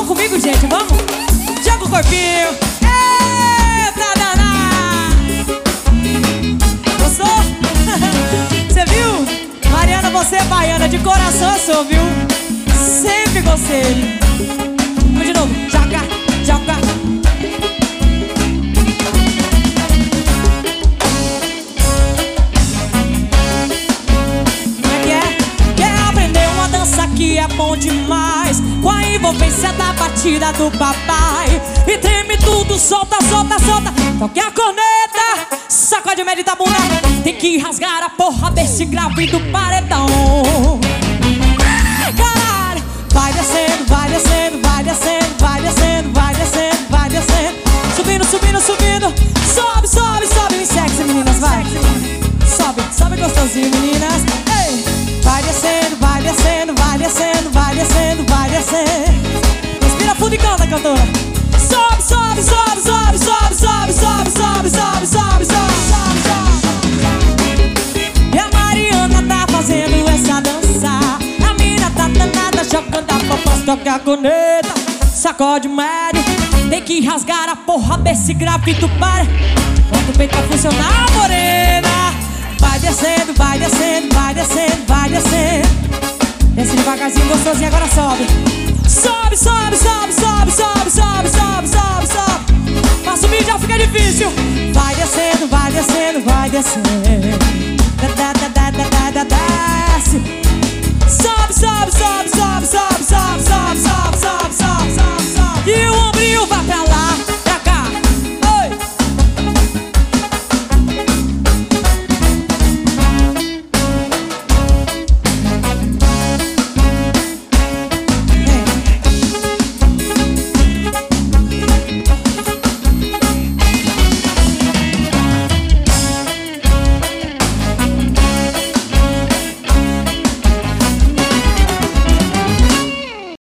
Vamos comigo, gente, vamos? Joga o corpinho. Eita, daná! Gostou? Você viu? Mariana, você é baiana, de coração eu sou, viu? Sempre gostei. Vamos de novo. Joga, joga. Como é que é? Quer aprender uma dança que é bom demais, com a envolvência da batida do papai. E treme tudo, solta, solta, solta. Toque a corneta, sacode o médio da bunda. Tem que rasgar a porra desse grave do paredão. Ai, caralho. Vai descendo, vai descendo, vai descendo, vai descendo, vai descendo, vai descendo. Subindo, subindo, subindo. Sobe, sobe, sobe. Me sexy, meninas, vai. Sobe, sobe gostosinho, meninas. Ei. Vai descendo, vai descendo, vai descendo, vai descendo, vai descendo. Respira fundo e canta, cantora. Sobe, sobe, sobe, sobe, sobe, sobe, sobe, sobe, sobe, sobe, sobe, sobe. E a Mariana tá fazendo essa dança. A mina tá danada, jogando a proposta. Toca a corneta, sacode médio. Tem que rasgar a porra desse grave do par. Quando o peito vai funcionar, morena. Vai descendo, vai descendo, vai descendo, vai descendo. Desce devagarzinho, gostosinho, agora sobe. Sobe, sobe, sobe, sobe, sobe, sobe, sobe, sobe, sobe. Pra subir já fica difícil. Vai descendo, vai descendo, vai descendo.